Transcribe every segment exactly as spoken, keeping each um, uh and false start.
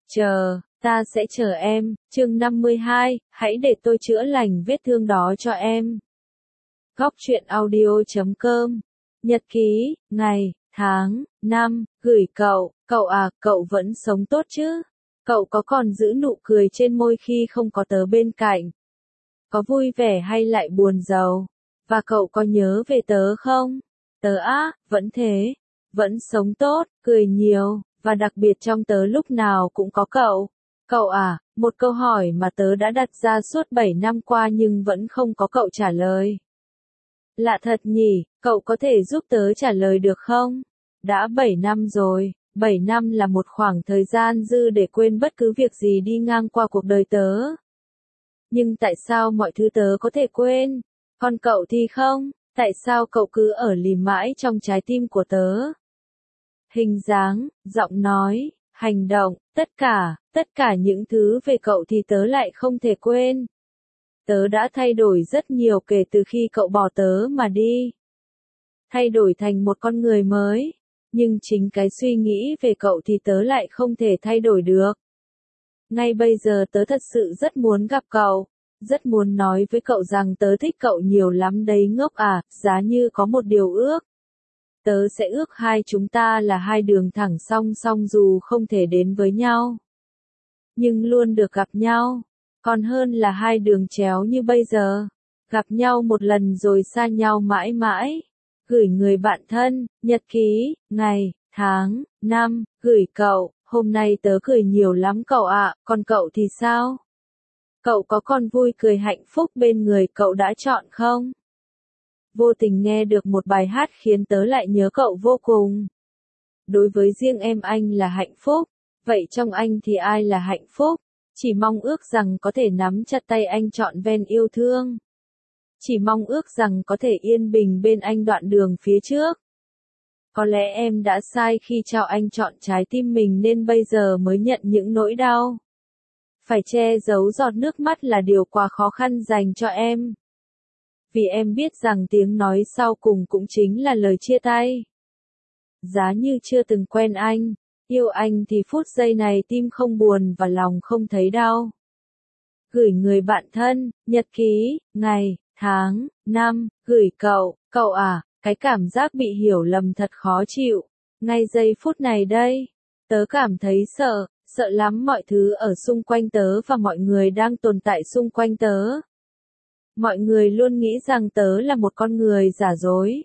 Chờ, ta sẽ chờ em, chương năm mươi hai, hãy để tôi chữa lành vết thương đó cho em. Góc truyện audio chấm com. Nhật ký, ngày, tháng, năm, gửi cậu, cậu à, cậu vẫn sống tốt chứ? Cậu có còn giữ nụ cười trên môi khi không có tớ bên cạnh? Có vui vẻ hay lại buồn rầu? Và cậu có nhớ về tớ không? Tớ á, vẫn thế, vẫn sống tốt, cười nhiều, và đặc biệt trong tớ lúc nào cũng có cậu. Cậu à, một câu hỏi mà tớ đã đặt ra suốt bảy năm qua nhưng vẫn không có cậu trả lời. Lạ thật nhỉ, cậu có thể giúp tớ trả lời được không? Đã bảy năm rồi, bảy năm là một khoảng thời gian dư để quên bất cứ việc gì đi ngang qua cuộc đời tớ. Nhưng tại sao mọi thứ tớ có thể quên? Còn cậu thì không, tại sao cậu cứ ở lì mãi trong trái tim của tớ? Hình dáng, giọng nói, hành động, tất cả, tất cả những thứ về cậu thì tớ lại không thể quên. Tớ đã thay đổi rất nhiều kể từ khi cậu bỏ tớ mà đi. Thay đổi thành một con người mới, nhưng chính cái suy nghĩ về cậu thì tớ lại không thể thay đổi được. Ngay bây giờ tớ thật sự rất muốn gặp cậu, rất muốn nói với cậu rằng tớ thích cậu nhiều lắm đấy ngốc à, giá như có một điều ước. Tớ sẽ ước hai chúng ta là hai đường thẳng song song dù không thể đến với nhau, nhưng luôn được gặp nhau, còn hơn là hai đường chéo như bây giờ, gặp nhau một lần rồi xa nhau mãi mãi. Gửi người bạn thân, nhật ký, ngày, tháng, năm, gửi cậu, hôm nay tớ cười nhiều lắm cậu ạ, còn cậu thì sao? Cậu có còn vui cười hạnh phúc bên người cậu đã chọn không? Vô tình nghe được một bài hát khiến tớ lại nhớ cậu vô cùng. Đối với riêng em anh là hạnh phúc, vậy trong anh thì ai là hạnh phúc? Chỉ mong ước rằng có thể nắm chặt tay anh trọn ven yêu thương. Chỉ mong ước rằng có thể yên bình bên anh đoạn đường phía trước. Có lẽ em đã sai khi cho anh chọn trái tim mình nên bây giờ mới nhận những nỗi đau. Phải che giấu giọt nước mắt là điều quá khó khăn dành cho em. Vì em biết rằng tiếng nói sau cùng cũng chính là lời chia tay. Giá như chưa từng quen anh, yêu anh thì phút giây này tim không buồn và lòng không thấy đau. Gửi người bạn thân, nhật ký, ngày, tháng, năm, gửi cậu, cậu à, cái cảm giác bị hiểu lầm thật khó chịu. Ngay giây phút này đây, tớ cảm thấy sợ, sợ lắm mọi thứ ở xung quanh tớ và mọi người đang tồn tại xung quanh tớ. Mọi người luôn nghĩ rằng tớ là một con người giả dối,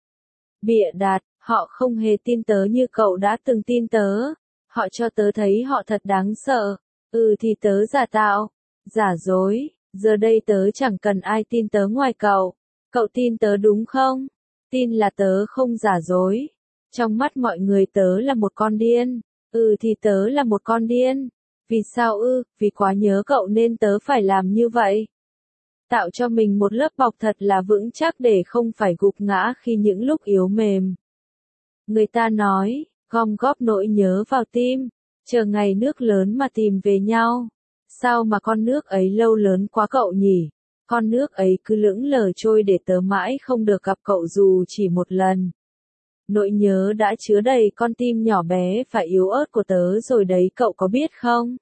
bịa đặt, họ không hề tin tớ như cậu đã từng tin tớ. Họ cho tớ thấy họ thật đáng sợ. Ừ thì tớ giả tạo, giả dối, giờ đây tớ chẳng cần ai tin tớ ngoài cậu. Cậu tin tớ đúng không? Tin là tớ không giả dối. Trong mắt mọi người tớ là một con điên. Ừ thì tớ là một con điên. Vì sao ư? Vì quá nhớ cậu nên tớ phải làm như vậy. Tạo cho mình một lớp bọc thật là vững chắc để không phải gục ngã khi những lúc yếu mềm. Người ta nói, gom góp nỗi nhớ vào tim, chờ ngày nước lớn mà tìm về nhau. Sao mà con nước ấy lâu lớn quá cậu nhỉ? Con nước ấy cứ lững lờ trôi để tớ mãi không được gặp cậu dù chỉ một lần. Nỗi nhớ đã chứa đầy con tim nhỏ bé và yếu ớt của tớ rồi đấy cậu có biết không?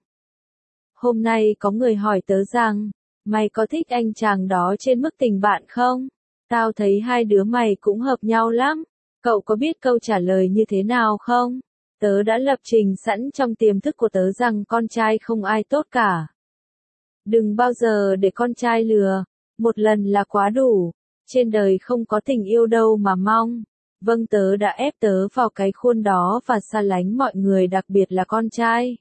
Hôm nay có người hỏi tớ rằng, mày có thích anh chàng đó trên mức tình bạn không? Tao thấy hai đứa mày cũng hợp nhau lắm. Cậu có biết câu trả lời như thế nào không? Tớ đã lập trình sẵn trong tiềm thức của tớ rằng con trai không ai tốt cả. Đừng bao giờ để con trai lừa. Một lần là quá đủ. Trên đời không có tình yêu đâu mà mong. Vâng, tớ đã ép tớ vào cái khuôn đó và xa lánh mọi người, đặc biệt là con trai.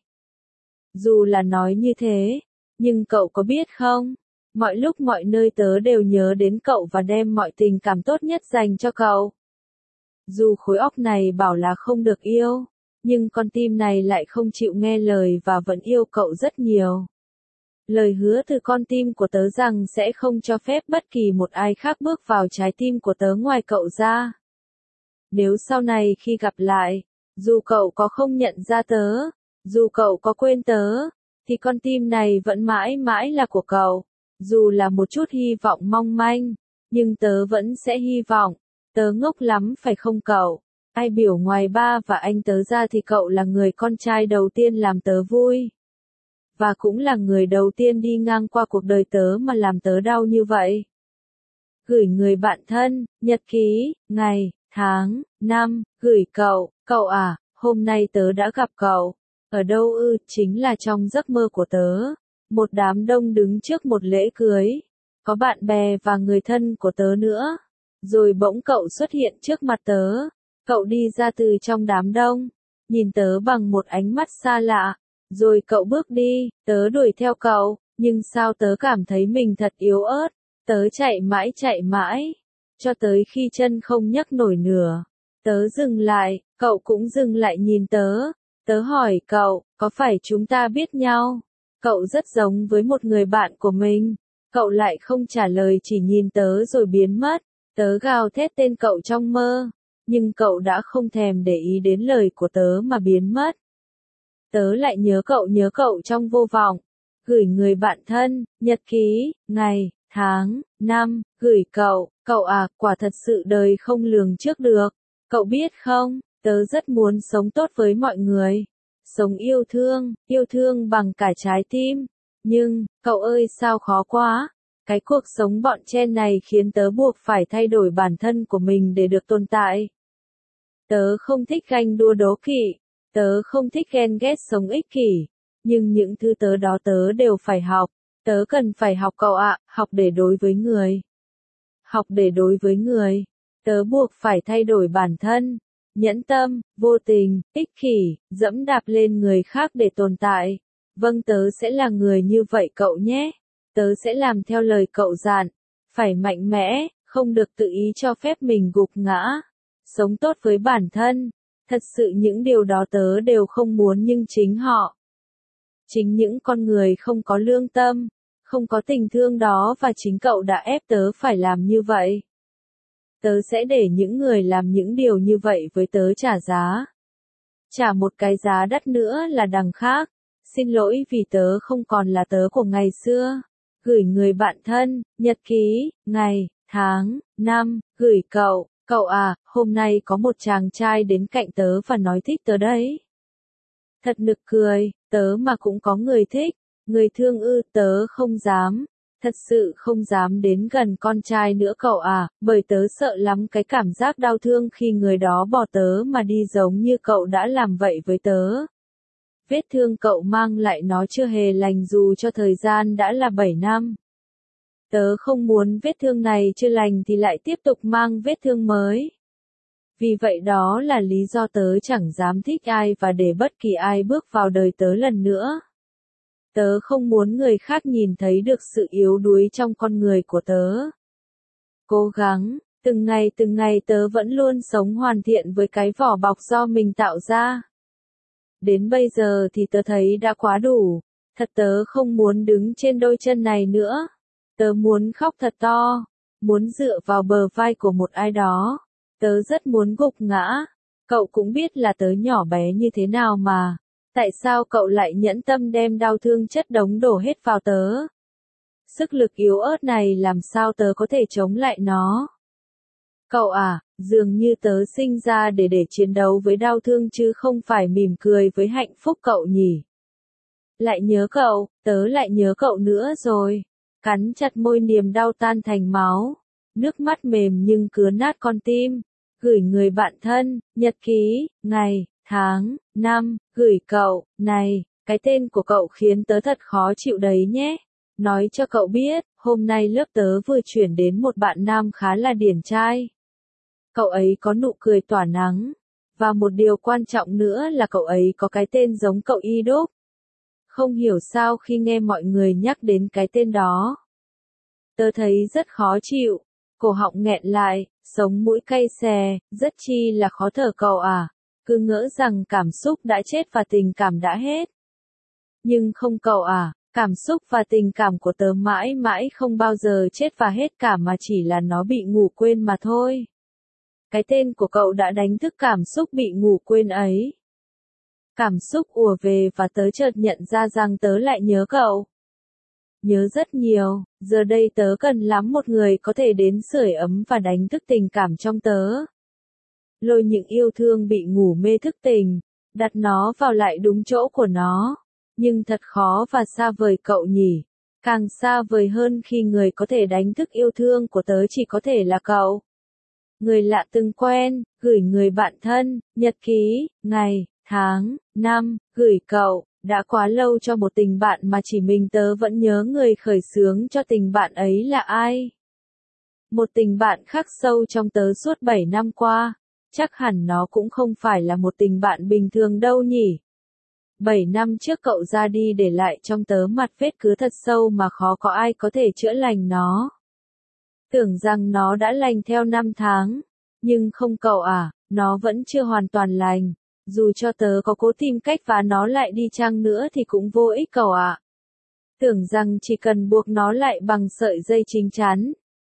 Dù là nói như thế, nhưng cậu có biết không? Mọi lúc mọi nơi tớ đều nhớ đến cậu và đem mọi tình cảm tốt nhất dành cho cậu. Dù khối óc này bảo là không được yêu, nhưng con tim này lại không chịu nghe lời và vẫn yêu cậu rất nhiều. Lời hứa từ con tim của tớ rằng sẽ không cho phép bất kỳ một ai khác bước vào trái tim của tớ ngoài cậu ra. Nếu sau này khi gặp lại, dù cậu có không nhận ra tớ, dù cậu có quên tớ, thì con tim này vẫn mãi mãi là của cậu. Dù là một chút hy vọng mong manh, nhưng tớ vẫn sẽ hy vọng. Tớ ngốc lắm phải không cậu? Ai biểu ngoài ba và anh tớ ra thì cậu là người con trai đầu tiên làm tớ vui. Và cũng là người đầu tiên đi ngang qua cuộc đời tớ mà làm tớ đau như vậy. Gửi người bạn thân, nhật ký, ngày, tháng, năm, gửi cậu, cậu à, hôm nay tớ đã gặp cậu. Ở đâu ư, chính là trong giấc mơ của tớ. Một đám đông đứng trước một lễ cưới. Có bạn bè và người thân của tớ nữa. Rồi bỗng cậu xuất hiện trước mặt tớ. Cậu đi ra từ trong đám đông. Nhìn tớ bằng một ánh mắt xa lạ. Rồi cậu bước đi, tớ đuổi theo cậu. Nhưng sao tớ cảm thấy mình thật yếu ớt. Tớ chạy mãi chạy mãi. Cho tới khi chân không nhấc nổi nửa. Tớ dừng lại, cậu cũng dừng lại nhìn tớ. Tớ hỏi cậu, có phải chúng ta biết nhau? Cậu rất giống với một người bạn của mình. Cậu lại không trả lời, chỉ nhìn tớ rồi biến mất. Tớ gào thét tên cậu trong mơ. Nhưng cậu đã không thèm để ý đến lời của tớ mà biến mất. Tớ lại nhớ cậu nhớ cậu trong vô vọng. Gửi người bạn thân, nhật ký, ngày, tháng, năm, gửi cậu, cậu à, quả thật sự đời không lường trước được. Cậu biết không, tớ rất muốn sống tốt với mọi người. Sống yêu thương, yêu thương bằng cả trái tim. Nhưng, cậu ơi sao khó quá. Cái cuộc sống bọn chen này khiến tớ buộc phải thay đổi bản thân của mình để được tồn tại. Tớ không thích ganh đua đố kỵ. Tớ không thích ghen ghét sống ích kỷ. Nhưng những thứ tớ đó tớ đều phải học. Tớ cần phải học cậu ạ, học để đối với người. Học để đối với người. Tớ buộc phải thay đổi bản thân. Nhẫn tâm, vô tình, ích kỷ, dẫm đạp lên người khác để tồn tại. Vâng, tớ sẽ là người như vậy cậu nhé. Tớ sẽ làm theo lời cậu dặn. Phải mạnh mẽ, không được tự ý cho phép mình gục ngã. Sống tốt với bản thân. Thật sự những điều đó tớ đều không muốn, nhưng chính họ. Chính những con người không có lương tâm, không có tình thương đó và chính cậu đã ép tớ phải làm như vậy. Tớ sẽ để những người làm những điều như vậy với tớ trả giá. Trả một cái giá đắt nữa là đằng khác. Xin lỗi vì tớ không còn là tớ của ngày xưa. Gửi người bạn thân, nhật ký, ngày, tháng, năm, gửi cậu, cậu à, hôm nay có một chàng trai đến cạnh tớ và nói thích tớ đấy. Thật nực cười, tớ mà cũng có người thích, người thương ư, tớ không dám. Thật sự không dám đến gần con trai nữa cậu à, bởi tớ sợ lắm cái cảm giác đau thương khi người đó bỏ tớ mà đi giống như cậu đã làm vậy với tớ. Vết thương cậu mang lại nó chưa hề lành dù cho thời gian đã là bảy năm. Tớ không muốn vết thương này chưa lành thì lại tiếp tục mang vết thương mới. Vì vậy đó là lý do tớ chẳng dám thích ai và để bất kỳ ai bước vào đời tớ lần nữa. Tớ không muốn người khác nhìn thấy được sự yếu đuối trong con người của tớ. Cố gắng, từng ngày từng ngày tớ vẫn luôn sống hoàn thiện với cái vỏ bọc do mình tạo ra. Đến bây giờ thì tớ thấy đã quá đủ. Thật tớ không muốn đứng trên đôi chân này nữa. Tớ muốn khóc thật to. Muốn dựa vào bờ vai của một ai đó. Tớ rất muốn gục ngã. Cậu cũng biết là tớ nhỏ bé như thế nào mà. Tại sao cậu lại nhẫn tâm đem đau thương chất đống đổ hết vào tớ? Sức lực yếu ớt này làm sao tớ có thể chống lại nó? Cậu à, dường như tớ sinh ra để để chiến đấu với đau thương chứ không phải mỉm cười với hạnh phúc cậu nhỉ? Lại nhớ cậu, tớ lại nhớ cậu nữa rồi. Cắn chặt môi niềm đau tan thành máu. Nước mắt mềm nhưng cứa nát con tim. Gửi người bạn thân, nhật ký, ngày, tháng, năm, gửi cậu, này, cái tên của cậu khiến tớ thật khó chịu đấy nhé. Nói cho cậu biết, hôm nay lớp tớ vừa chuyển đến một bạn nam khá là điển trai. Cậu ấy có nụ cười tỏa nắng. Và một điều quan trọng nữa là cậu ấy có cái tên giống cậu y đúc. Không hiểu sao khi nghe mọi người nhắc đến cái tên đó. Tớ thấy rất khó chịu. Cổ họng nghẹn lại, sống mũi cay xè, rất chi là khó thở cậu à. Cứ ngỡ rằng cảm xúc đã chết và tình cảm đã hết. Nhưng không cậu à, cảm xúc và tình cảm của tớ mãi mãi không bao giờ chết và hết cả mà chỉ là nó bị ngủ quên mà thôi. Cái tên của cậu đã đánh thức cảm xúc bị ngủ quên ấy. Cảm xúc ùa về và tớ chợt nhận ra rằng tớ lại nhớ cậu. Nhớ rất nhiều, giờ đây tớ cần lắm một người có thể đến sưởi ấm và đánh thức tình cảm trong tớ. lôi những yêu thương bị ngủ mê thức tỉnh, đặt nó vào lại đúng chỗ của nó. Nhưng thật khó và xa vời cậu nhỉ. Càng xa vời hơn khi người có thể đánh thức yêu thương của tớ chỉ có thể là cậu. Người lạ từng quen, gửi người bạn thân, nhật ký, ngày, tháng, năm, gửi cậu, đã quá lâu cho một tình bạn mà chỉ mình tớ vẫn nhớ người khởi xướng cho tình bạn ấy là ai. Một tình bạn khắc sâu trong tớ suốt bảy năm qua, chắc hẳn nó cũng không phải là một tình bạn bình thường đâu nhỉ. Bảy năm trước cậu ra đi để lại trong tớ mặt vết cứ thật sâu mà khó có ai có thể chữa lành nó. Tưởng rằng nó đã lành theo năm tháng, nhưng không cậu à, nó vẫn chưa hoàn toàn lành. Dù cho tớ có cố tìm cách phá nó lại đi chăng nữa thì cũng vô ích cậu ạ. Tưởng rằng chỉ cần buộc nó lại bằng sợi dây chín chắn,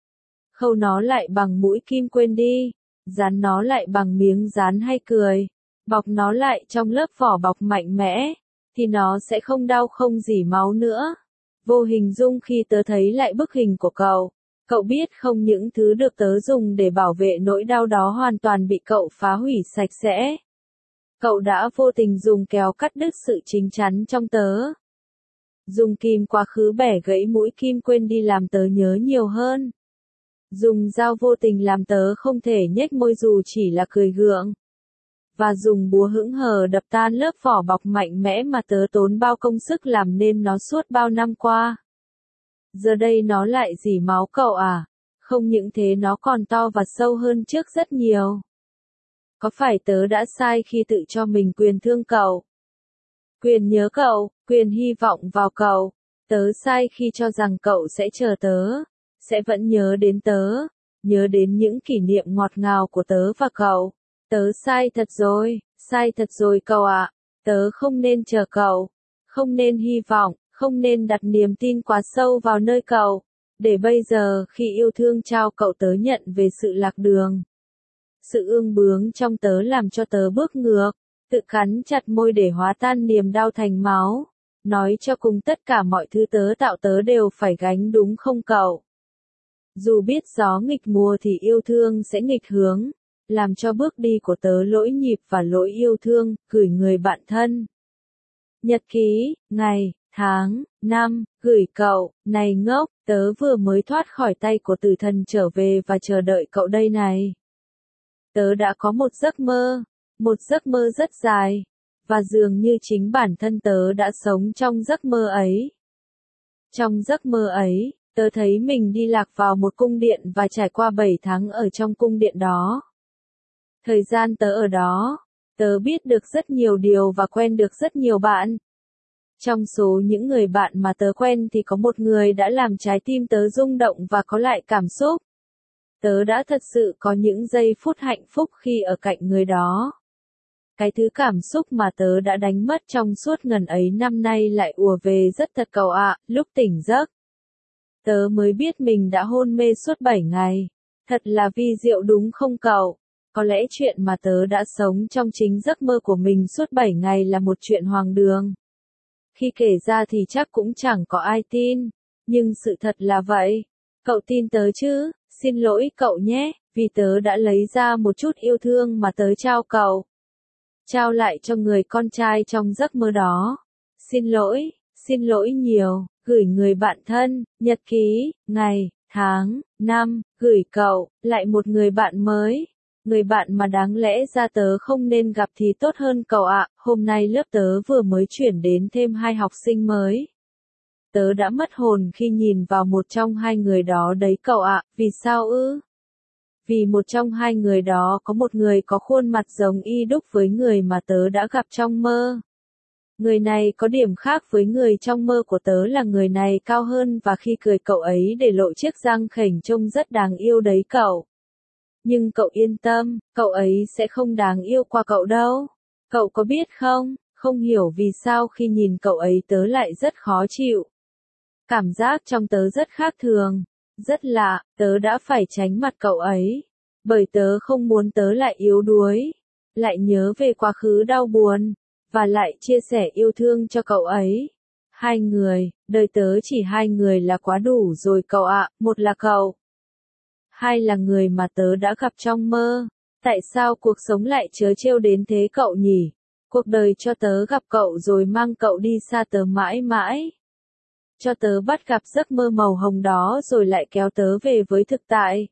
khâu nó lại bằng mũi kim quên đi, dán nó lại bằng miếng dán hay cười, bọc nó lại trong lớp vỏ bọc mạnh mẽ, thì nó sẽ không đau không rỉ máu nữa. Vô hình dung khi tớ thấy lại bức hình của cậu, cậu biết không, những thứ được tớ dùng để bảo vệ nỗi đau đó hoàn toàn bị cậu phá hủy sạch sẽ. Cậu đã vô tình dùng kéo cắt đứt sự chín chắn trong tớ. Dùng kim quá khứ bẻ gãy mũi kim quên đi làm tớ nhớ nhiều hơn. Dùng dao vô tình làm tớ không thể nhếch môi dù chỉ là cười gượng. Và dùng búa hững hờ đập tan lớp vỏ bọc mạnh mẽ mà tớ tốn bao công sức làm nên nó suốt bao năm qua. Giờ đây nó lại rỉ máu cậu à? Không những thế nó còn to và sâu hơn trước rất nhiều. Có phải tớ đã sai khi tự cho mình quyền thương cậu? Quyền nhớ cậu, quyền hy vọng vào cậu. Tớ sai khi cho rằng cậu sẽ chờ tớ, sẽ vẫn nhớ đến tớ, nhớ đến những kỷ niệm ngọt ngào của tớ và cậu. Tớ sai thật rồi, sai thật rồi cậu ạ. Tớ không nên chờ cậu, không nên hy vọng, không nên đặt niềm tin quá sâu vào nơi cậu. Để bây giờ khi yêu thương trao cậu tớ nhận về sự lạc đường. Sự ương bướng trong tớ làm cho tớ bước ngược, tự cắn chặt môi để hóa tan niềm đau thành máu. Nói cho cùng tất cả mọi thứ tớ tạo tớ đều phải gánh đúng không cậu? Dù biết gió nghịch mùa thì yêu thương sẽ nghịch hướng, làm cho bước đi của tớ lỗi nhịp và lỗi yêu thương, gửi người bạn thân. Nhật ký, ngày, tháng, năm, gửi cậu, này ngốc, tớ vừa mới thoát khỏi tay của tử thần trở về và chờ đợi cậu đây này. Tớ đã có một giấc mơ, một giấc mơ rất dài, và dường như chính bản thân tớ đã sống trong giấc mơ ấy. Trong giấc mơ ấy, tớ thấy mình đi lạc vào một cung điện và trải qua bảy tháng ở trong cung điện đó. Thời gian tớ ở đó, tớ biết được rất nhiều điều và quen được rất nhiều bạn. Trong số những người bạn mà tớ quen thì có một người đã làm trái tim tớ rung động và có lại cảm xúc. Tớ đã thật sự có những giây phút hạnh phúc khi ở cạnh người đó. Cái thứ cảm xúc mà tớ đã đánh mất trong suốt ngần ấy năm nay lại ùa về rất thật cậu ạ, lúc tỉnh giấc. Tớ mới biết mình đã hôn mê suốt bảy ngày. Thật là vi diệu đúng không cậu? Có lẽ chuyện mà tớ đã sống trong chính giấc mơ của mình suốt bảy ngày là một chuyện hoang đường. Khi kể ra thì chắc cũng chẳng có ai tin. Nhưng sự thật là vậy. Cậu tin tớ chứ? Xin lỗi cậu nhé, vì tớ đã lấy ra một chút yêu thương mà tớ trao cậu. Trao lại cho người con trai trong giấc mơ đó. Xin lỗi, xin lỗi nhiều, gửi người bạn thân, nhật ký, ngày, tháng, năm, gửi cậu, lại một người bạn mới. Người bạn mà đáng lẽ ra tớ không nên gặp thì tốt hơn cậu ạ. Hôm nay lớp tớ vừa mới chuyển đến thêm hai học sinh mới. Tớ đã mất hồn khi nhìn vào một trong hai người đó đấy cậu ạ. Vì sao ư? Vì một trong hai người đó có một người có khuôn mặt giống y đúc với người mà tớ đã gặp trong mơ. Người này có điểm khác với người trong mơ của tớ là người này cao hơn và khi cười cậu ấy để lộ chiếc răng khểnh trông rất đáng yêu đấy cậu. Nhưng cậu yên tâm, cậu ấy sẽ không đáng yêu qua cậu đâu. Cậu có biết không, không hiểu vì sao khi nhìn cậu ấy tớ lại rất khó chịu. Cảm giác trong tớ rất khác thường, rất lạ, tớ đã phải tránh mặt cậu ấy. Bởi tớ không muốn tớ lại yếu đuối, lại nhớ về quá khứ đau buồn, và lại chia sẻ yêu thương cho cậu ấy. Hai người, đời tớ chỉ hai người là quá đủ rồi cậu ạ, một là cậu. Hai là người mà tớ đã gặp trong mơ. Tại sao cuộc sống lại trớ trêu đến thế cậu nhỉ? Cuộc đời cho tớ gặp cậu rồi mang cậu đi xa tớ mãi mãi. Cho tớ bắt gặp giấc mơ màu hồng đó rồi lại kéo tớ về với thực tại.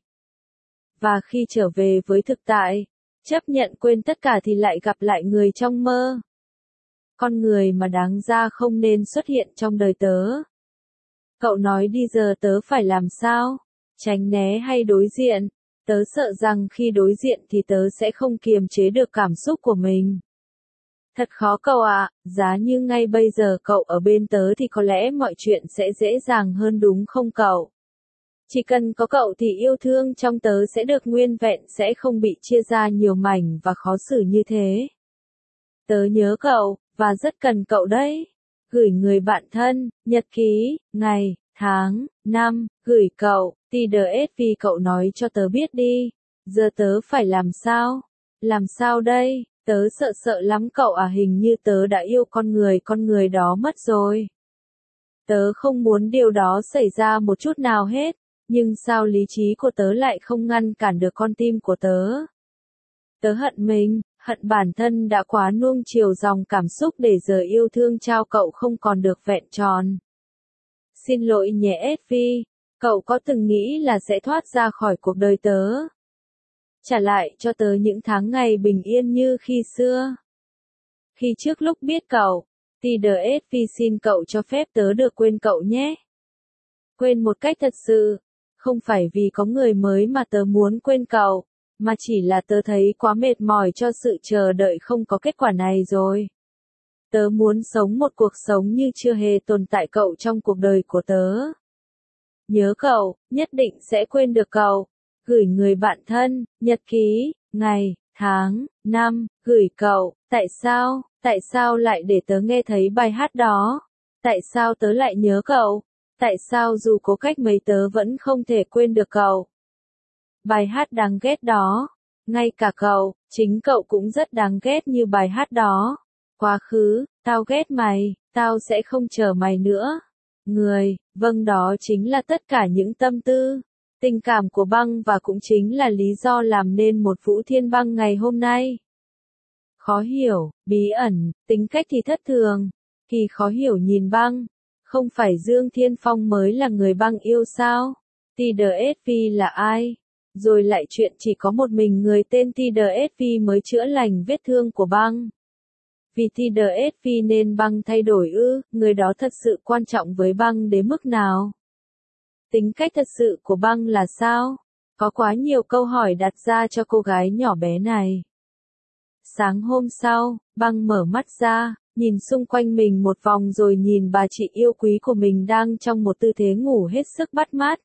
Và khi trở về với thực tại, chấp nhận quên tất cả thì lại gặp lại người trong mơ. Con người mà đáng ra không nên xuất hiện trong đời tớ. Cậu nói đi giờ tớ phải làm sao? Tránh né hay đối diện? Tớ sợ rằng khi đối diện thì tớ sẽ không kiềm chế được cảm xúc của mình. Thật khó cậu ạ, giá như ngay bây giờ cậu ở bên tớ thì có lẽ mọi chuyện sẽ dễ dàng hơn đúng không cậu? Chỉ cần có cậu thì yêu thương trong tớ sẽ được nguyên vẹn, sẽ không bị chia ra nhiều mảnh và khó xử như thế. Tớ nhớ cậu, và rất cần cậu đấy. Gửi người bạn thân, nhật ký, ngày, tháng, năm, gửi cậu, tê đê ét vì cậu nói cho tớ biết đi. Giờ tớ phải làm sao? Làm sao đây? Tớ sợ sợ lắm cậu à, hình như tớ đã yêu con người con người đó mất rồi. Tớ không muốn điều đó xảy ra một chút nào hết, nhưng sao lý trí của tớ lại không ngăn cản được con tim của tớ. Tớ hận mình, hận bản thân đã quá nuông chiều dòng cảm xúc để giờ yêu thương trao cậu không còn được vẹn tròn. Xin lỗi nhé ét vê, cậu có từng nghĩ là sẽ thoát ra khỏi cuộc đời tớ? Trả lại cho tớ những tháng ngày bình yên như khi xưa. Khi trước lúc biết cậu, tê đê ét vê xin cậu cho phép tớ được quên cậu nhé. Quên một cách thật sự, không phải vì có người mới mà tớ muốn quên cậu, mà chỉ là tớ thấy quá mệt mỏi cho sự chờ đợi không có kết quả này rồi. Tớ muốn sống một cuộc sống như chưa hề tồn tại cậu trong cuộc đời của tớ. Nhớ cậu, nhất định sẽ quên được cậu. Gửi người bạn thân, nhật ký, ngày, tháng, năm, gửi cậu, tại sao, tại sao lại để tớ nghe thấy bài hát đó? Tại sao tớ lại nhớ cậu? Tại sao dù cố cách mấy tớ vẫn không thể quên được cậu? Bài hát đáng ghét đó, ngay cả cậu, chính cậu cũng rất đáng ghét như bài hát đó. Quá khứ, tao ghét mày, tao sẽ không chờ mày nữa. Người, vâng đó chính là tất cả những tâm tư, tình cảm của Băng và cũng chính là lý do làm nên một Vũ Thiên Băng ngày hôm nay. Khó hiểu, bí ẩn, tính cách thì thất thường, thì khó hiểu nhìn Băng. Không phải Dương Thiên Phong mới là người Băng yêu sao? tê đê ét vê là ai? Rồi lại chuyện chỉ có một mình người tên tê đê ét vê mới chữa lành vết thương của Băng. Vì tê đê ét vê nên Băng thay đổi ư, người đó thật sự quan trọng với Băng đến mức nào? Tính cách thật sự của Băng là sao? Có quá nhiều câu hỏi đặt ra cho cô gái nhỏ bé này. Sáng hôm sau, Băng mở mắt ra, nhìn xung quanh mình một vòng rồi nhìn bà chị yêu quý của mình đang trong một tư thế ngủ hết sức bắt mắt.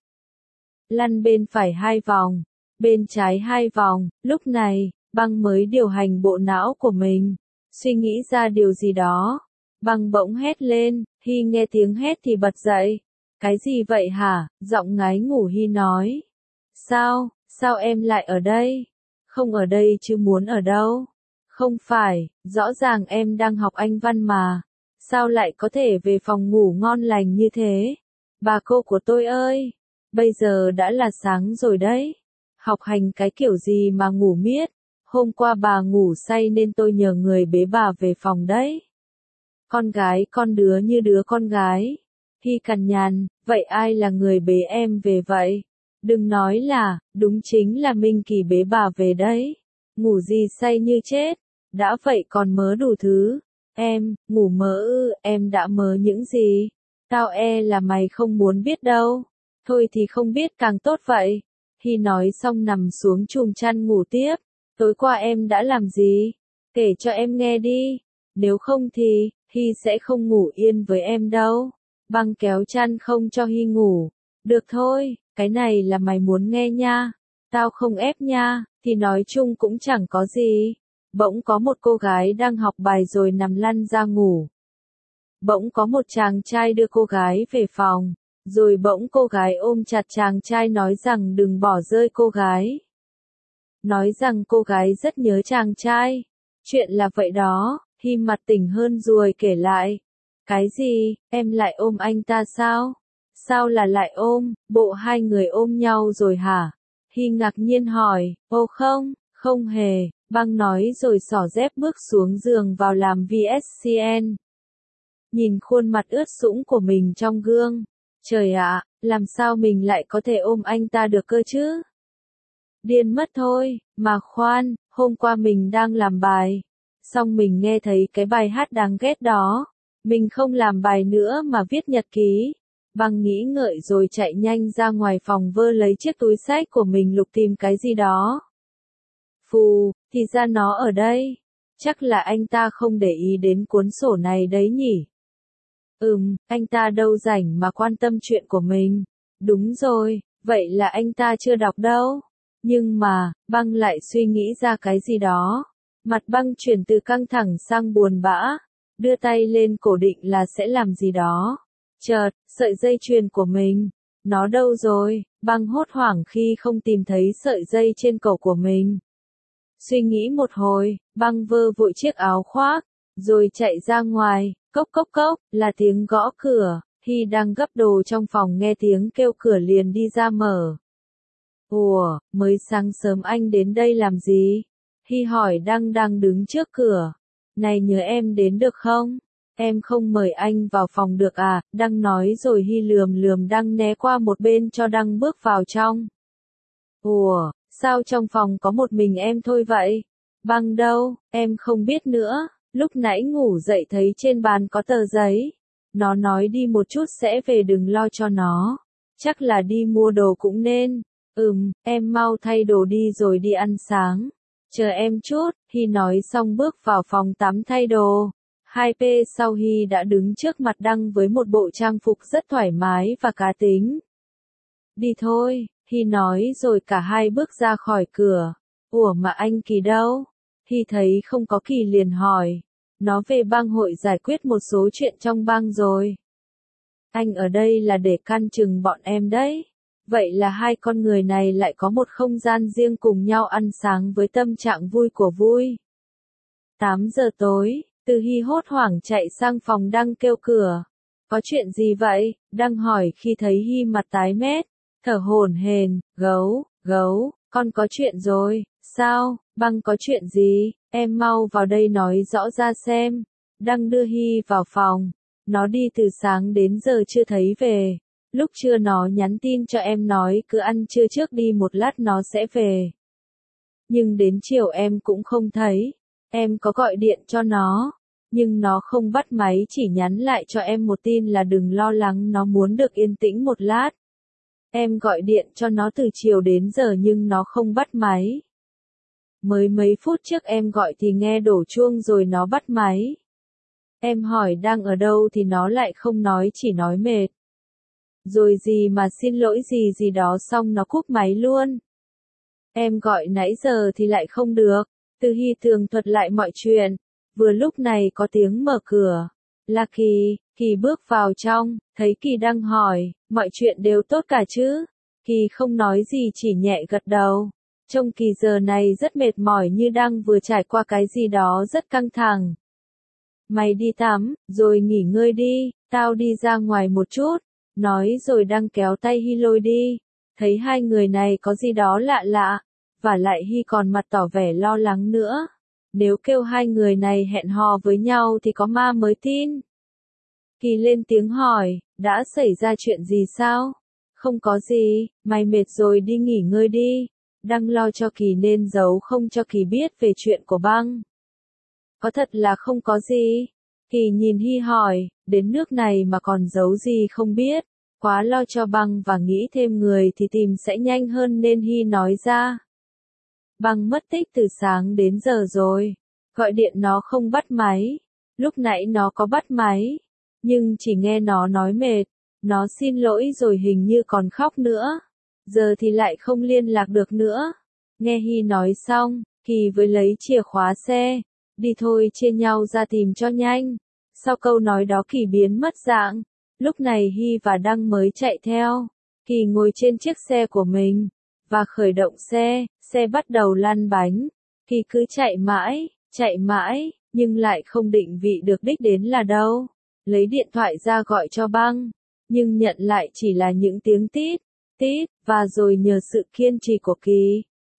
Lăn bên phải hai vòng, bên trái hai vòng, lúc này, Băng mới điều hành bộ não của mình, suy nghĩ ra điều gì đó. Băng bỗng hét lên, Hy nghe tiếng hét thì bật dậy. Cái gì vậy hả? Giọng ngái ngủ Hy nói. Sao, sao em lại ở đây? Không ở đây chứ muốn ở đâu? Không phải, rõ ràng em đang học Anh văn mà. Sao lại có thể về phòng ngủ ngon lành như thế? Bà cô của tôi ơi! Bây giờ đã là sáng rồi đấy. Học hành cái kiểu gì mà ngủ miết? Hôm qua bà ngủ say nên tôi nhờ người bế bà về phòng đấy. Con gái con đứa như đứa con gái. Hy cằn nhằn, vậy ai là người bế em về vậy? Đừng nói là, đúng chính là Minh Kỳ bế bà về đấy. Ngủ gì say như chết, đã vậy còn mớ đủ thứ. Em, ngủ mơ ư, em đã mơ những gì? Tao e là mày không muốn biết đâu. Thôi thì không biết càng tốt vậy. Hy nói xong nằm xuống chùm chăn ngủ tiếp. Tối qua em đã làm gì? Kể cho em nghe đi. Nếu không thì, Hy sẽ không ngủ yên với em đâu. Băng kéo chăn không cho Hy ngủ. Được thôi, cái này là mày muốn nghe nha. Tao không ép nha, thì nói chung cũng chẳng có gì. Bỗng có một cô gái đang học bài rồi nằm lăn ra ngủ. Bỗng có một chàng trai đưa cô gái về phòng. Rồi bỗng cô gái ôm chặt chàng trai nói rằng đừng bỏ rơi cô gái. Nói rằng cô gái rất nhớ chàng trai. Chuyện là vậy đó, Hy mặt tỉnh hơn rồi kể lại. Cái gì, em lại ôm anh ta sao? Sao là lại ôm, bộ hai người ôm nhau rồi hả? Hy ngạc nhiên hỏi, ô không, Không hề, Băng nói rồi xỏ dép bước xuống giường vào làm vê ét xê en. Nhìn khuôn mặt ướt sũng của mình trong gương. Trời ạ, làm sao mình lại có thể ôm anh ta được cơ chứ? Điên mất thôi, mà khoan, hôm qua mình đang làm bài. Xong mình nghe thấy cái bài hát đáng ghét đó. Mình không làm bài nữa mà viết nhật ký. Băng nghĩ ngợi rồi chạy nhanh ra ngoài phòng vơ lấy chiếc túi xách của mình lục tìm cái gì đó. Phù, thì ra nó ở đây. Chắc là anh ta không để ý đến cuốn sổ này đấy nhỉ. Ừm, anh ta đâu rảnh mà quan tâm chuyện của mình. Đúng rồi, vậy là anh ta chưa đọc đâu. Nhưng mà, Băng lại suy nghĩ ra cái gì đó. Mặt Băng chuyển từ căng thẳng sang buồn bã. Đưa tay lên cổ định là sẽ làm gì đó. Chợt, sợi dây chuyền của mình. Nó đâu rồi? Băng hốt hoảng khi không tìm thấy sợi dây trên cổ của mình. Suy nghĩ một hồi, Băng vơ vội chiếc áo khoác. Rồi chạy ra ngoài, cốc cốc cốc, là tiếng gõ cửa. Hy đang gấp đồ trong phòng nghe tiếng kêu cửa liền đi ra mở. Ủa, mới sáng sớm anh đến đây làm gì? Hy hỏi Đăng đang đứng trước cửa. Này nhớ em đến được không? Em không mời anh vào phòng được à? Đăng nói rồi Hy lườm lườm Đăng né qua một bên cho Đăng bước vào trong. Ủa, sao trong phòng có một mình em thôi vậy? Băng đâu, em không biết nữa. Lúc nãy ngủ dậy thấy trên bàn có tờ giấy. Nó nói đi một chút sẽ về đừng lo cho nó. Chắc là đi mua đồ cũng nên. Ừm, em mau thay đồ đi rồi đi ăn sáng. Chờ em chút, Hy nói xong bước vào phòng tắm thay đồ. hai pê sau Hy đã đứng trước mặt Đăng với một bộ trang phục rất thoải mái và cá tính. Đi thôi, Hy nói rồi cả hai bước ra khỏi cửa. Ủa mà anh Kỳ đâu? Hy thấy không có Kỳ liền hỏi. Nó về bang hội giải quyết một số chuyện trong bang rồi. Anh ở đây là để căn chừng bọn em đấy. Vậy là hai con người này lại có một không gian riêng cùng nhau ăn sáng với tâm trạng vui của vui. tám giờ tối, Từ Hy hốt hoảng chạy sang phòng Đăng kêu cửa. Có chuyện gì vậy? Đăng hỏi khi thấy Hy mặt tái mét, thở hổn hển, gấu, gấu, con có chuyện rồi, sao, Băng có chuyện gì, em mau vào đây nói rõ ra xem. Đăng đưa Hy vào phòng, nó đi từ sáng đến giờ chưa thấy về. Lúc trưa nó nhắn tin cho em nói cứ ăn trưa trước đi một lát nó sẽ về. Nhưng đến chiều em cũng không thấy. Em có gọi điện cho nó. Nhưng nó không bắt máy chỉ nhắn lại cho em một tin là đừng lo lắng nó muốn được yên tĩnh một lát. Em gọi điện cho nó từ chiều đến giờ nhưng nó không bắt máy. Mới mấy phút trước em gọi thì nghe đổ chuông rồi nó bắt máy. Em hỏi đang ở đâu thì nó lại không nói chỉ nói mệt. Rồi gì mà xin lỗi gì gì đó xong nó cúp máy luôn. Em gọi nãy giờ thì lại không được. Từ Hy tường thuật lại mọi chuyện. Vừa lúc này có tiếng mở cửa. Là Kỳ. Kỳ bước vào trong, thấy Kỳ đang hỏi, mọi chuyện đều tốt cả chứ? Kỳ không nói gì chỉ nhẹ gật đầu. Trông Kỳ giờ này rất mệt mỏi như đang vừa trải qua cái gì đó rất căng thẳng. Mày đi tắm, rồi nghỉ ngơi đi, tao đi ra ngoài một chút. Nói rồi đang kéo tay Hy lôi đi. Thấy hai người này có gì đó lạ lạ. Và lại Hy còn mặt tỏ vẻ lo lắng nữa. Nếu kêu hai người này hẹn hò với nhau thì có ma mới tin. Kỳ lên tiếng hỏi, đã xảy ra chuyện gì sao? Không có gì, mày mệt rồi đi nghỉ ngơi đi. Đang lo cho Kỳ nên giấu không cho Kỳ biết về chuyện của Băng. Có thật là không có gì. Kỳ nhìn Hy hỏi, đến nước này mà còn giấu gì không biết. Quá lo cho Băng và nghĩ thêm người thì tìm sẽ nhanh hơn nên Hy nói ra. Băng mất tích từ sáng đến giờ rồi. Gọi điện nó không bắt máy. Lúc nãy nó có bắt máy. Nhưng chỉ nghe nó nói mệt. Nó xin lỗi rồi hình như còn khóc nữa. Giờ thì lại không liên lạc được nữa. Nghe Hy nói xong, Kỳ với lấy chìa khóa xe. Đi thôi chia nhau ra tìm cho nhanh. Sau câu nói đó Kỳ biến mất dạng. Lúc này Hy và Đăng mới chạy theo. Kỳ ngồi trên chiếc xe của mình. Và khởi động xe, xe bắt đầu lăn bánh. Kỳ cứ chạy mãi, chạy mãi, nhưng lại không định vị được đích đến là đâu. Lấy điện thoại ra gọi cho Băng. Nhưng nhận lại chỉ là những tiếng tít, tít, và rồi nhờ sự kiên trì của Kỳ.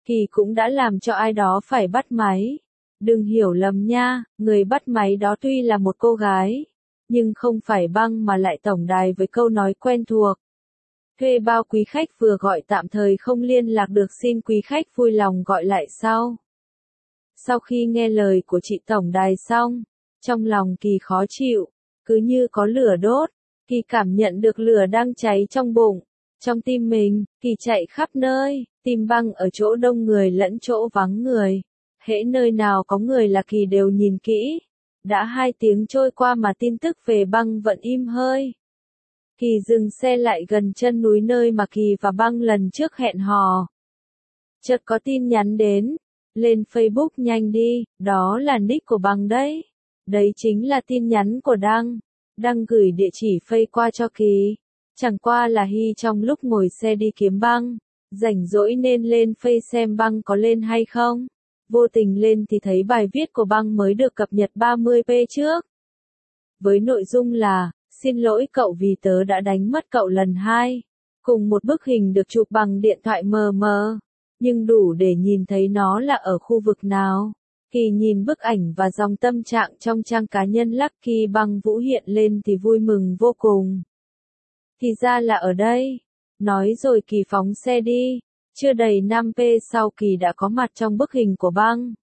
Kỳ cũng đã làm cho ai đó phải bắt máy. Đừng hiểu lầm nha, người bắt máy đó tuy là một cô gái, nhưng không phải Băng mà lại tổng đài với câu nói quen thuộc. Thuê bao quý khách vừa gọi tạm thời không liên lạc được, xin quý khách vui lòng gọi lại sau. Sau khi nghe lời của chị tổng đài xong, trong lòng Kỳ khó chịu, cứ như có lửa đốt. Kỳ cảm nhận được lửa đang cháy trong bụng, trong tim mình. Kỳ chạy khắp nơi, tìm Băng ở chỗ đông người lẫn chỗ vắng người. Hễ nơi nào có người là Kỳ đều nhìn kỹ. Đã hai tiếng trôi qua mà tin tức về Băng vẫn im hơi. Kỳ dừng xe lại gần chân núi nơi mà Kỳ và Băng lần trước hẹn hò. Chợt có tin nhắn đến. Lên Facebook nhanh đi, đó là nick của Băng đấy. Đấy chính là tin nhắn của Đăng. Đăng gửi địa chỉ Face qua cho Kỳ. Chẳng qua là Hy trong lúc ngồi xe đi kiếm Băng, rảnh rỗi nên lên Face xem Băng có lên hay không. Vô tình lên thì thấy bài viết của Băng mới được cập nhật ba mươi p trước. Với nội dung là, xin lỗi cậu vì tớ đã đánh mất cậu lần hai. Cùng một bức hình được chụp bằng điện thoại mờ mờ, nhưng đủ để nhìn thấy nó là ở khu vực nào. Kỳ nhìn bức ảnh và dòng tâm trạng trong trang cá nhân Lucky Băng Vũ hiện lên thì vui mừng vô cùng. Thì ra là ở đây. Nói rồi Kỳ phóng xe đi. Chưa đầy năm p sau Kỳ đã có mặt trong bức hình của Băng.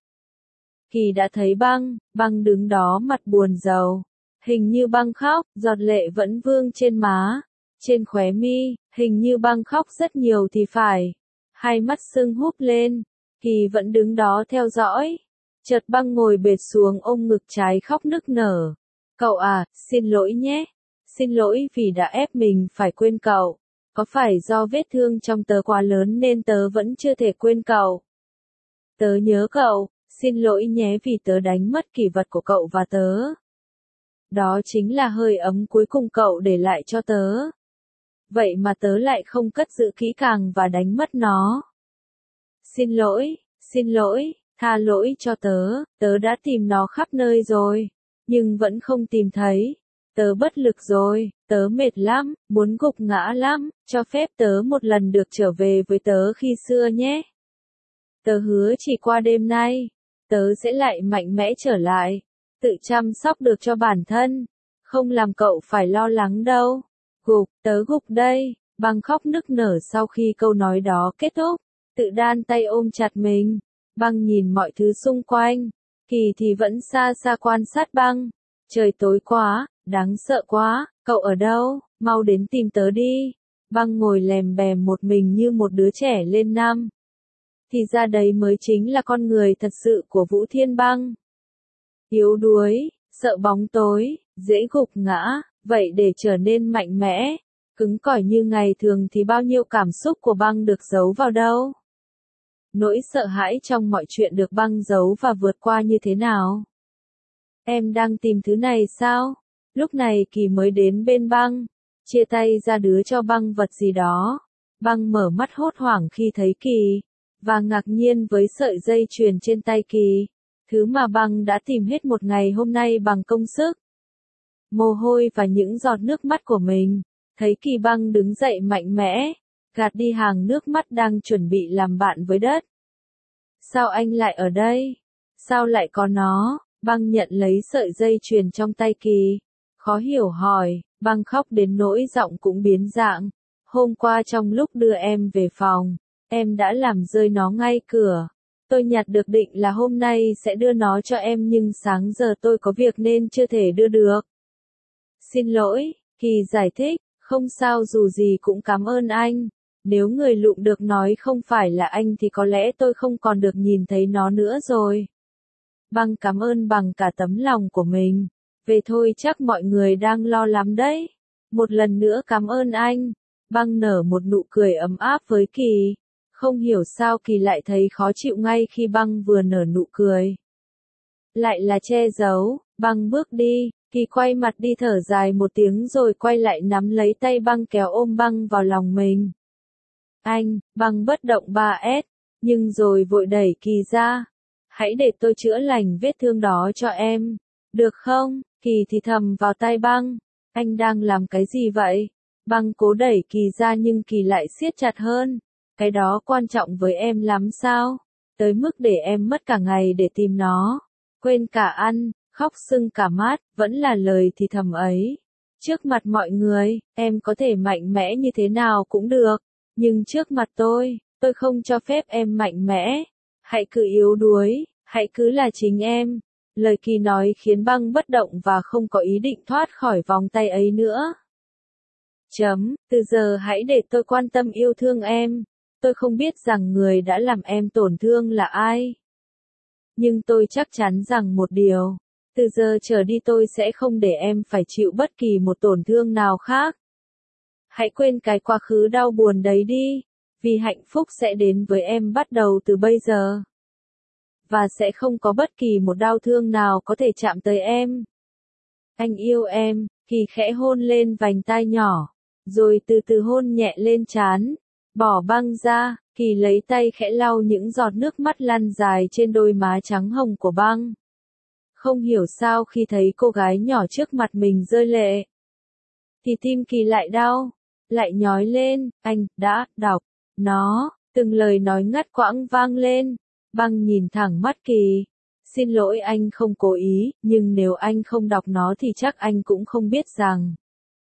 Kỳ đã thấy Băng, Băng đứng đó mặt buồn rầu. Hình như Băng khóc, giọt lệ vẫn vương trên má, trên khóe mi, hình như Băng khóc rất nhiều thì phải. Hai mắt sưng húp lên, Kỳ vẫn đứng đó theo dõi. Chợt Băng ngồi bệt xuống ôm ngực trái khóc nức nở. Cậu à, xin lỗi nhé. Xin lỗi vì đã ép mình phải quên cậu. Có phải do vết thương trong tớ quá lớn nên tớ vẫn chưa thể quên cậu? Tớ nhớ cậu, xin lỗi nhé vì tớ đánh mất kỷ vật của cậu và tớ. Đó chính là hơi ấm cuối cùng cậu để lại cho tớ. Vậy mà tớ lại không cất giữ kỹ càng và đánh mất nó. Xin lỗi, xin lỗi, tha lỗi cho tớ, tớ đã tìm nó khắp nơi rồi, nhưng vẫn không tìm thấy. Tớ bất lực rồi, tớ mệt lắm, muốn gục ngã lắm, cho phép tớ một lần được trở về với tớ khi xưa nhé. Tớ hứa chỉ qua đêm nay, tớ sẽ lại mạnh mẽ trở lại, tự chăm sóc được cho bản thân, không làm cậu phải lo lắng đâu. Gục, tớ gục đây. Băng khóc nức nở sau khi câu nói đó kết thúc, tự đan tay ôm chặt mình. Băng nhìn mọi thứ xung quanh, Kỳ thì vẫn xa xa quan sát Băng. Trời tối quá, đáng sợ quá, cậu ở đâu, mau đến tìm tớ đi. Băng ngồi lèm bèm một mình như một đứa trẻ lên năm. Thì ra đấy mới chính là con người thật sự của Vũ Thiên Băng. Yếu đuối, sợ bóng tối, dễ gục ngã, vậy để trở nên mạnh mẽ, cứng cỏi như ngày thường thì bao nhiêu cảm xúc của Băng được giấu vào đâu? Nỗi sợ hãi trong mọi chuyện được Băng giấu và vượt qua như thế nào? Em đang tìm thứ này sao? Lúc này Kỳ mới đến bên Băng, chia tay ra đứa cho Băng vật gì đó. Băng mở mắt hốt hoảng khi thấy Kỳ, và ngạc nhiên với sợi dây chuyền trên tay Kỳ, thứ mà Băng đã tìm hết một ngày hôm nay bằng công sức, mồ hôi và những giọt nước mắt của mình. Thấy Kỳ, Băng đứng dậy mạnh mẽ, gạt đi hàng nước mắt đang chuẩn bị làm bạn với đất. Sao anh lại ở đây? Sao lại có nó? Băng nhận lấy sợi dây chuyền trong tay Kỳ, khó hiểu hỏi. Băng khóc đến nỗi giọng cũng biến dạng. Hôm qua trong lúc đưa em về phòng, em đã làm rơi nó ngay cửa. Tôi nhặt được định là hôm nay sẽ đưa nó cho em nhưng sáng giờ tôi có việc nên chưa thể đưa được. Xin lỗi, Kỳ giải thích, không sao, dù gì cũng cảm ơn anh. Nếu người lụm được nói không phải là anh thì có lẽ tôi không còn được nhìn thấy nó nữa rồi. Băng cảm ơn bằng cả tấm lòng của mình. Về thôi, chắc mọi người đang lo lắm đấy. Một lần nữa cảm ơn anh. Băng nở một nụ cười ấm áp với Kỳ. Không hiểu sao Kỳ lại thấy khó chịu ngay khi Băng vừa nở nụ cười. Lại là che giấu. Băng bước đi, Kỳ quay mặt đi thở dài một tiếng rồi quay lại nắm lấy tay Băng kéo ôm Băng vào lòng mình. Anh, Băng bất động ba s, nhưng rồi vội đẩy Kỳ ra. Hãy để tôi chữa lành vết thương đó cho em, được không? Kỳ thì thầm vào tai Băng. Anh đang làm cái gì vậy? Băng cố đẩy Kỳ ra nhưng Kỳ lại siết chặt hơn. Cái đó quan trọng với em lắm sao? Tới mức để em mất cả ngày để tìm nó. Quên cả ăn, khóc sưng cả mắt, vẫn là lời thì thầm ấy. Trước mặt mọi người, em có thể mạnh mẽ như thế nào cũng được. Nhưng trước mặt tôi, tôi không cho phép em mạnh mẽ. Hãy cứ yếu đuối, hãy cứ là chính em. Lời Kỳ nói khiến Băng bất động và không có ý định thoát khỏi vòng tay ấy nữa. Chấm, từ giờ hãy để tôi quan tâm yêu thương em. Tôi không biết rằng người đã làm em tổn thương là ai. Nhưng tôi chắc chắn rằng một điều. Từ giờ trở đi tôi sẽ không để em phải chịu bất kỳ một tổn thương nào khác. Hãy quên cái quá khứ đau buồn đấy đi. Vì hạnh phúc sẽ đến với em bắt đầu từ bây giờ. Và sẽ không có bất kỳ một đau thương nào có thể chạm tới em. Anh yêu em, Kỳ khẽ hôn lên vành tai nhỏ. Rồi từ từ hôn nhẹ lên trán. Bỏ Băng ra, Kỳ lấy tay khẽ lau những giọt nước mắt lăn dài trên đôi má trắng hồng của Băng. Không hiểu sao khi thấy cô gái nhỏ trước mặt mình rơi lệ. Thì tim Kỳ lại đau, lại nhói lên, anh đã đọc nó, từng lời nói ngắt quãng vang lên. Băng nhìn thẳng mắt Kỳ. Xin lỗi anh không cố ý, nhưng nếu anh không đọc nó thì chắc anh cũng không biết rằng.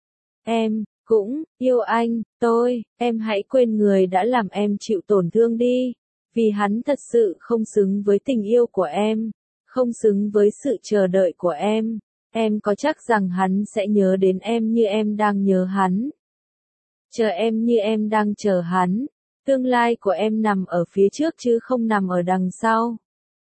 Em, cũng, yêu anh, tôi, em hãy quên người đã làm em chịu tổn thương đi. Vì hắn thật sự không xứng với tình yêu của em, không xứng với sự chờ đợi của em. Em có chắc rằng hắn sẽ nhớ đến em như em đang nhớ hắn? Chờ em như em đang chờ hắn. Tương lai của em nằm ở phía trước chứ không nằm ở đằng sau.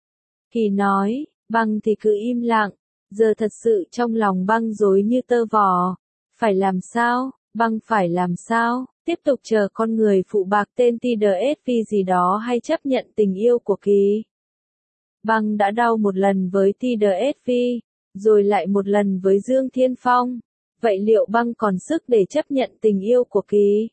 Kỳ nói, Băng thì cứ im lặng. Giờ thật sự trong lòng Băng rối như tơ vò. Phải làm sao? Băng phải làm sao? Tiếp tục chờ con người phụ bạc tên tê đê ét vê gì đó hay chấp nhận tình yêu của Kỳ? Băng đã đau một lần với tê đê ét vê, rồi lại một lần với Dương Thiên Phong. Vậy liệu Băng còn sức để chấp nhận tình yêu của Kỳ?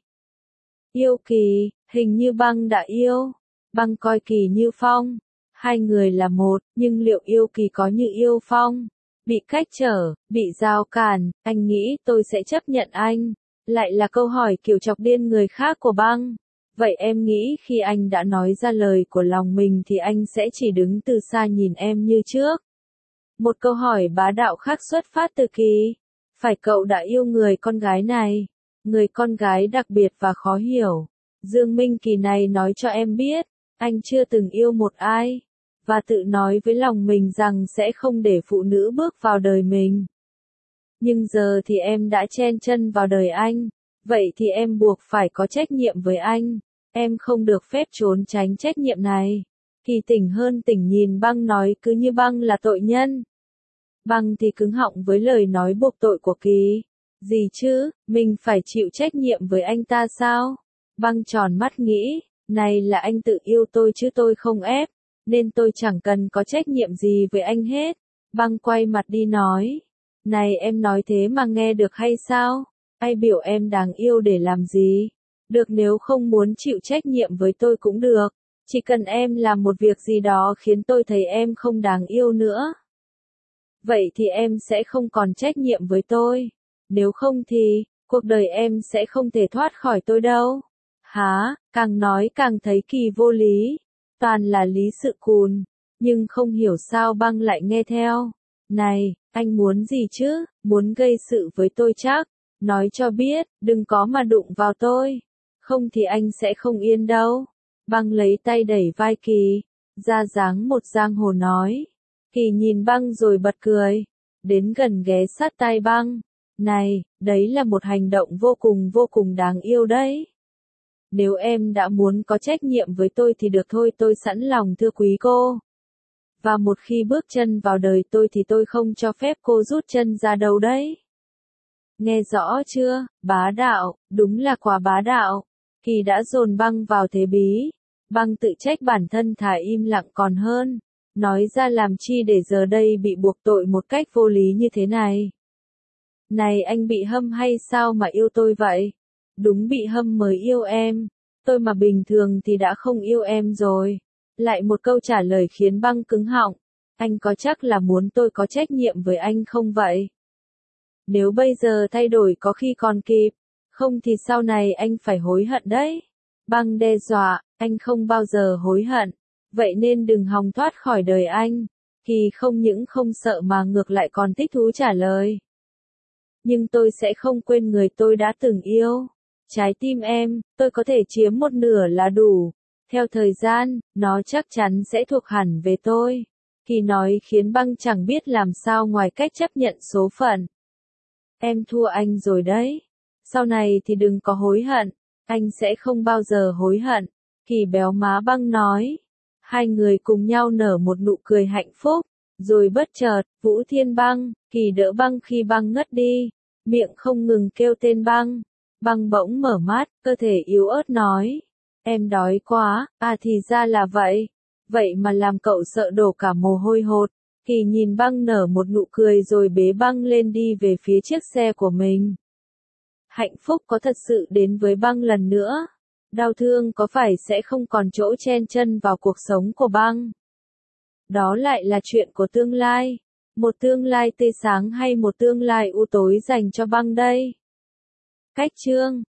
Yêu Kỳ, hình như Băng đã yêu. Băng coi Kỳ như Phong. Hai người là một, nhưng liệu yêu Kỳ có như yêu Phong? Bị cách trở, bị rào cản, anh nghĩ tôi sẽ chấp nhận anh. Lại là câu hỏi kiểu chọc điên người khác của Băng. Vậy em nghĩ khi anh đã nói ra lời của lòng mình thì anh sẽ chỉ đứng từ xa nhìn em như trước? Một câu hỏi bá đạo khác xuất phát từ Kỳ. Phải cậu đã yêu người con gái này, người con gái đặc biệt và khó hiểu. Dương Minh Kỳ này nói cho em biết, anh chưa từng yêu một ai. Và tự nói với lòng mình rằng sẽ không để phụ nữ bước vào đời mình. Nhưng giờ thì em đã chen chân vào đời anh. Vậy thì em buộc phải có trách nhiệm với anh. Em không được phép trốn tránh trách nhiệm này. Kỳ tỉnh hơn tỉnh nhìn Băng nói cứ như Băng là tội nhân. Băng thì cứng họng với lời nói buộc tội của Kỳ. Gì chứ, mình phải chịu trách nhiệm với anh ta sao? Băng tròn mắt nghĩ, này là anh tự yêu tôi chứ tôi không ép, nên tôi chẳng cần có trách nhiệm gì với anh hết. Băng quay mặt đi nói, này em nói thế mà nghe được hay sao? Ai biểu em đáng yêu để làm gì? Được, nếu không muốn chịu trách nhiệm với tôi cũng được. Chỉ cần em làm một việc gì đó khiến tôi thấy em không đáng yêu nữa. Vậy thì em sẽ không còn trách nhiệm với tôi. Nếu không thì, cuộc đời em sẽ không thể thoát khỏi tôi đâu. Hả, càng nói càng thấy Kỳ vô lý. Toàn là lý sự cùn. Nhưng không hiểu sao Băng lại nghe theo. Này, anh muốn gì chứ? Muốn gây sự với tôi chắc. Nói cho biết, đừng có mà đụng vào tôi. Không thì anh sẽ không yên đâu. Băng lấy tay đẩy vai Kỳ. Ra dáng một giang hồ nói. Kỳ nhìn Băng rồi bật cười. Đến gần ghé sát tai Băng. Này, đấy là một hành động vô cùng vô cùng đáng yêu đấy. Nếu em đã muốn có trách nhiệm với tôi thì được thôi, tôi sẵn lòng thưa quý cô. Và một khi bước chân vào đời tôi thì tôi không cho phép cô rút chân ra đâu đấy. Nghe rõ chưa, bá đạo, đúng là quá bá đạo. Kỳ đã dồn Băng vào thế bí. Băng tự trách bản thân thà im lặng còn hơn. Nói ra làm chi để giờ đây bị buộc tội một cách vô lý như thế này. Này anh bị hâm hay sao mà yêu tôi vậy? Đúng bị hâm mới yêu em. Tôi mà bình thường thì đã không yêu em rồi. Lại một câu trả lời khiến Băng cứng họng. Anh có chắc là muốn tôi có trách nhiệm với anh không vậy? Nếu bây giờ thay đổi có khi còn kịp. Không thì sau này anh phải hối hận đấy. Băng đe dọa, anh không bao giờ hối hận. Vậy nên đừng hòng thoát khỏi đời anh. Kỳ không những không sợ mà ngược lại còn thích thú trả lời. Nhưng tôi sẽ không quên người tôi đã từng yêu. Trái tim em, tôi có thể chiếm một nửa là đủ. Theo thời gian, nó chắc chắn sẽ thuộc hẳn về tôi. Kỳ nói khiến băng chẳng biết làm sao ngoài cách chấp nhận số phận. Em thua anh rồi đấy. Sau này thì đừng có hối hận. Anh sẽ không bao giờ hối hận. Kỳ béo má băng nói. Hai người cùng nhau nở một nụ cười hạnh phúc. Rồi bất chợt, Vũ Thiên Băng, Kỳ đỡ băng khi băng ngất đi. Miệng không ngừng kêu tên băng. Băng bỗng mở mắt, cơ thể yếu ớt nói. Em đói quá, à thì ra là vậy. Vậy mà làm cậu sợ đổ cả mồ hôi hột. Kỳ nhìn băng nở một nụ cười rồi bế băng lên đi về phía chiếc xe của mình. Hạnh phúc có thật sự đến với băng lần nữa. Đau thương có phải sẽ không còn chỗ chen chân vào cuộc sống của băng. Đó lại là chuyện của tương lai. Một tương lai tươi sáng hay một tương lai u tối dành cho băng đây? Cách chương